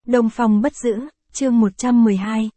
Đông Phong bất giữ, chương 112,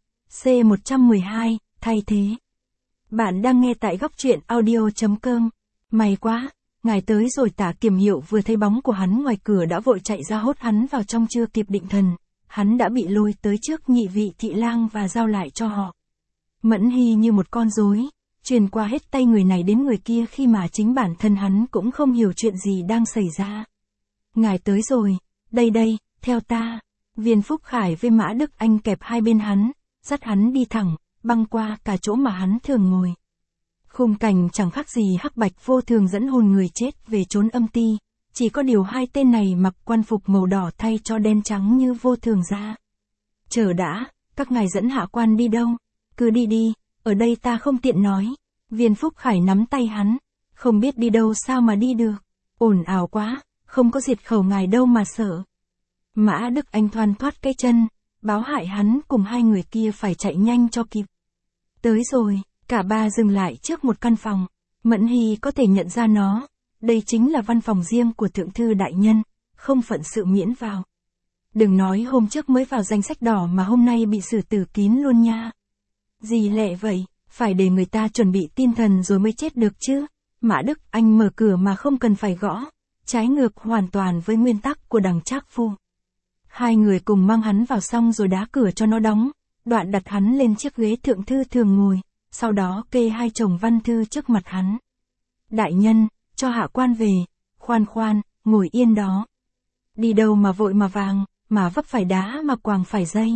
C112, thay thế. Bạn đang nghe tại góc truyện audio.com. May quá, ngài tới rồi. Tả Kiềm Hiệu vừa thấy bóng của hắn ngoài cửa đã vội chạy ra hốt hắn vào trong. Chưa kịp định thần, hắn đã bị lôi tới trước nhị vị thị lang và giao lại cho họ. Mẫn Hy như một con rối, truyền qua hết tay người này đến người kia khi mà chính bản thân hắn cũng không hiểu chuyện gì đang xảy ra. Ngài tới rồi, đây, theo ta. Viên Phúc Khải với Mã Đức Anh kẹp hai bên hắn, dắt hắn đi thẳng, băng qua cả chỗ mà hắn thường ngồi. Khung cảnh chẳng khác gì Hắc Bạch Vô Thường dẫn hồn người chết về chốn âm ti, chỉ có điều hai tên này mặc quan phục màu đỏ thay cho đen trắng như Vô Thường ra. Chờ đã, các ngài dẫn hạ quan đi đâu? Cứ đi, ở đây ta không tiện nói. Viên Phúc Khải nắm tay hắn, không biết đi đâu sao mà đi được. Ồn ào quá, không có diệt khẩu ngài đâu mà sợ. Mã Đức Anh thoăn thoắt cái chân, báo hại hắn cùng hai người kia phải chạy nhanh cho kịp. Tới rồi, cả ba dừng lại trước một căn phòng. Mẫn Hy có thể nhận ra nó, đây chính là văn phòng riêng của Thượng Thư Đại Nhân, không phận sự miễn vào. Đừng nói hôm trước mới vào danh sách đỏ mà hôm nay bị xử tử kín luôn nha. Gì lẹ vậy, phải để người ta chuẩn bị tinh thần rồi mới chết được chứ. Mã Đức Anh mở cửa mà không cần phải gõ, trái ngược hoàn toàn với nguyên tắc của đằng Trác Phu. Hai người cùng mang hắn vào xong rồi đá cửa cho nó đóng, đoạn đặt hắn lên chiếc ghế thượng thư thường ngồi, sau đó kê hai chồng văn thư trước mặt hắn. Đại nhân, cho hạ quan về. Khoan, ngồi yên đó. Đi đâu mà vội mà vàng, mà vấp phải đá mà quàng phải dây.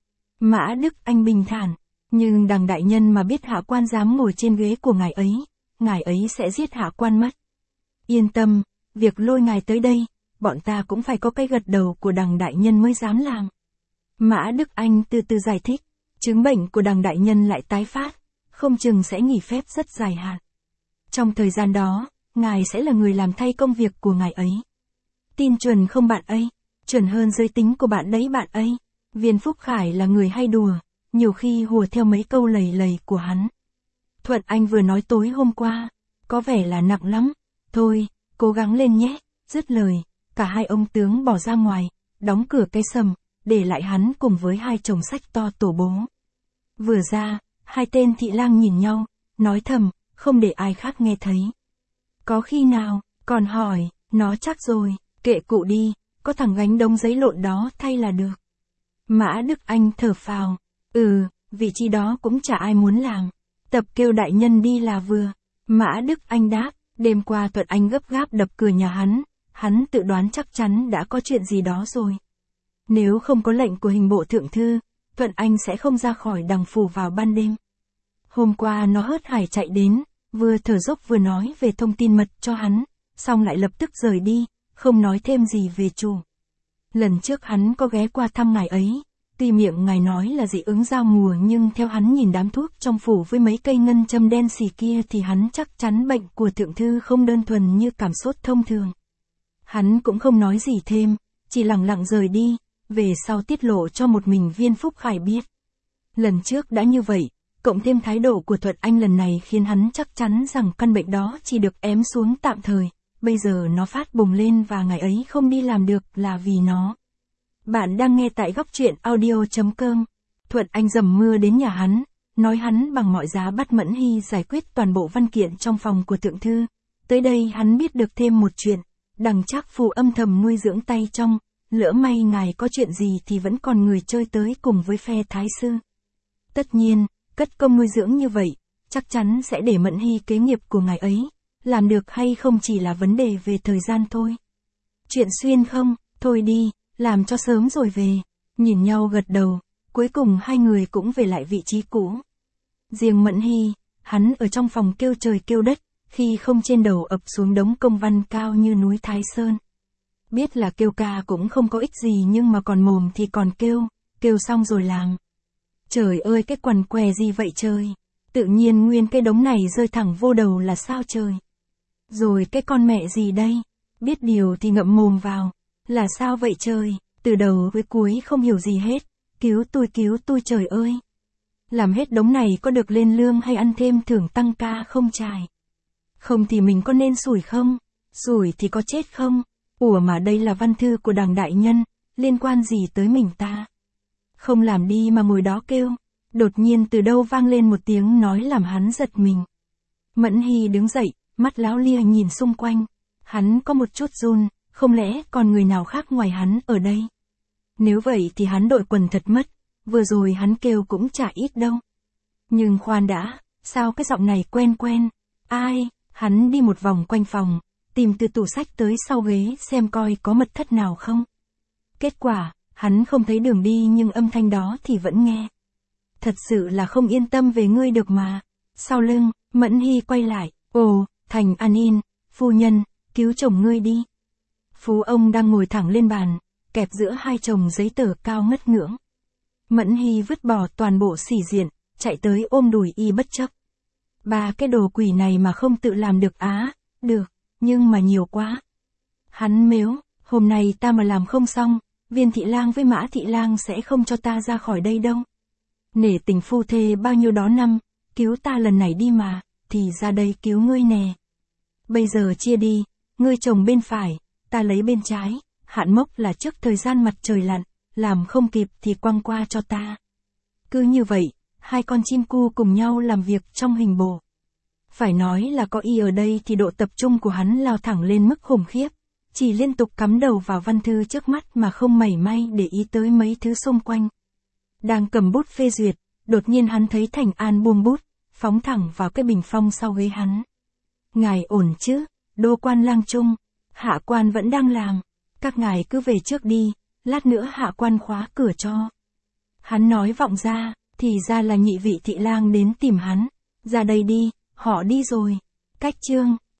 Mã Đức Anh bình thản, nhưng đằng đại nhân mà biết hạ quan dám ngồi trên ghế của ngài ấy sẽ giết hạ quan mất. Yên tâm, việc lôi ngài tới đây, bọn ta cũng phải có cái gật đầu của đằng đại nhân mới dám làm. Mã Đức Anh từ từ giải thích, chứng bệnh của đằng đại nhân lại tái phát, không chừng sẽ nghỉ phép rất dài hạn. Trong thời gian đó, ngài sẽ là người làm thay công việc của ngài ấy. Tin chuẩn không bạn ấy? Chuẩn hơn giới tính của bạn đấy bạn ấy. Viên Phúc Khải là người hay đùa, nhiều khi hùa theo mấy câu lầy của hắn. Thuận Anh vừa nói tối hôm qua, có vẻ là nặng lắm. Thôi, cố gắng lên nhé. Dứt lời, cả hai ông tướng bỏ ra ngoài, đóng cửa cái sầm, để lại hắn cùng với hai chồng sách to tổ bố. Vừa ra, hai tên thị lang nhìn nhau, nói thầm, không để ai khác nghe thấy. Có khi nào, còn hỏi, nó chắc rồi, kệ cụ đi, có thằng gánh đống giấy lộn đó thay là được. Mã Đức Anh thở phào, vị trí đó cũng chả ai muốn làm. Tập kêu đại nhân đi là vừa. Mã Đức Anh đáp, đêm qua Thuận Anh gấp gáp đập cửa nhà hắn tự đoán chắc chắn đã có chuyện gì đó rồi. Nếu không có lệnh của hình bộ thượng thư, Thuận Anh sẽ không ra khỏi đằng phủ vào ban đêm. Hôm qua nó hớt hải chạy đến, vừa thở dốc vừa nói về thông tin mật cho hắn, xong lại lập tức rời đi, không nói thêm gì về chủ. Lần trước hắn có ghé qua thăm ngài ấy, tuy miệng ngài nói là dị ứng giao mùa nhưng theo hắn nhìn đám thuốc trong phủ với mấy cây ngân châm đen xì kia thì hắn chắc chắn bệnh của thượng thư không đơn thuần như cảm sốt thông thường. Hắn cũng không nói gì thêm, chỉ lặng lặng rời đi, về sau tiết lộ cho một mình Viên Phúc Khải biết. Lần trước đã như vậy, cộng thêm thái độ của Thuận Anh lần này khiến hắn chắc chắn rằng căn bệnh đó chỉ được ém xuống tạm thời, bây giờ nó phát bùng lên và ngày ấy không đi làm được là vì nó. Bạn đang nghe tại góc truyện audio.com. Thuận Anh dầm mưa đến nhà hắn, nói hắn bằng mọi giá bắt Mẫn Hy giải quyết toàn bộ văn kiện trong phòng của thượng thư. Tới đây hắn biết được thêm một chuyện, đằng Trác Phu âm thầm nuôi dưỡng tay trong, lỡ may ngài có chuyện gì thì vẫn còn người chơi tới cùng với phe thái sư. Tất nhiên, cất công nuôi dưỡng như vậy, chắc chắn sẽ để Mẫn Hy kế nghiệp của ngài ấy, làm được hay không chỉ là vấn đề về thời gian thôi. Chuyện xuyên không, thôi đi, làm cho sớm rồi về. Nhìn nhau gật đầu, cuối cùng hai người cũng về lại vị trí cũ. Riêng Mẫn Hy, hắn ở trong phòng kêu trời kêu đất, khi không trên đầu ập xuống đống công văn cao như núi Thái Sơn. Biết là kêu ca cũng không có ích gì nhưng mà còn mồm thì còn kêu xong rồi làm. Trời ơi cái quằn què gì vậy trời, tự nhiên nguyên cái đống này rơi thẳng vô đầu là sao trời. Rồi cái con mẹ gì đây, biết điều thì ngậm mồm vào, là sao vậy trời, từ đầu với cuối không hiểu gì hết, cứu tôi trời ơi. Làm hết đống này có được lên lương hay ăn thêm thưởng tăng ca không trải? Không thì mình có nên xủi không? Xủi thì có chết không? Ủa mà đây là văn thư của đằng đại nhân, liên quan gì tới mình ta? không làm đi mà ngồi đó kêu. Đột nhiên từ đâu vang lên một tiếng nói làm hắn giật mình. Mẫn Hy đứng dậy, mắt láo lia nhìn xung quanh. Hắn có một chút run, không lẽ còn người nào khác ngoài hắn ở đây? Nếu vậy thì hắn đội quần thật mất, vừa rồi hắn kêu cũng chả ít đâu. Nhưng khoan đã, sao cái giọng này quen quen? Ai? Hắn đi một vòng quanh phòng, tìm từ tủ sách tới sau ghế xem coi có mật thất nào không. Kết quả, hắn không thấy đường đi nhưng âm thanh đó thì vẫn nghe. Thật sự là không yên tâm về ngươi được mà. Sau lưng, Mẫn Hy quay lại, ồ, Thành An In, phu nhân, cứu chồng ngươi đi. Phú ông đang ngồi thẳng lên bàn, kẹp giữa hai chồng giấy tờ cao ngất ngưỡng. Mẫn Hy vứt bỏ toàn bộ sĩ diện, chạy tới ôm đùi y bất chấp. Ba cái đồ quỷ này mà không tự làm được á, được, nhưng mà nhiều quá. Hắn mếu, hôm nay ta mà làm không xong, Viên thị lang với Mã thị lang sẽ không cho ta ra khỏi đây đâu. Nể tình phu thê bao nhiêu đó năm, cứu ta lần này đi mà, thì ra đây cứu ngươi nè. Bây giờ chia đi, ngươi chồng bên phải, ta lấy bên trái, hạn mốc là trước thời gian mặt trời lặn, làm không kịp thì quăng qua cho ta. Cứ như vậy, hai con chim cu cùng nhau làm việc trong hình bồ. Phải nói là có y ở đây thì độ tập trung của hắn lao thẳng lên mức khủng khiếp, chỉ liên tục cắm đầu vào văn thư trước mắt mà không mảy may để ý tới mấy thứ xung quanh. Đang cầm bút phê duyệt, đột nhiên hắn thấy Thành An buông bút, phóng thẳng vào cái bình phong sau ghế hắn. Ngài ổn chứ, Đô quan lang trung, hạ quan vẫn đang làm, các ngài cứ về trước đi, lát nữa hạ quan khóa cửa cho. Hắn nói vọng ra, thì ra là nhị vị thị lang đến tìm hắn, ra đây đi, họ đi rồi. Cách chương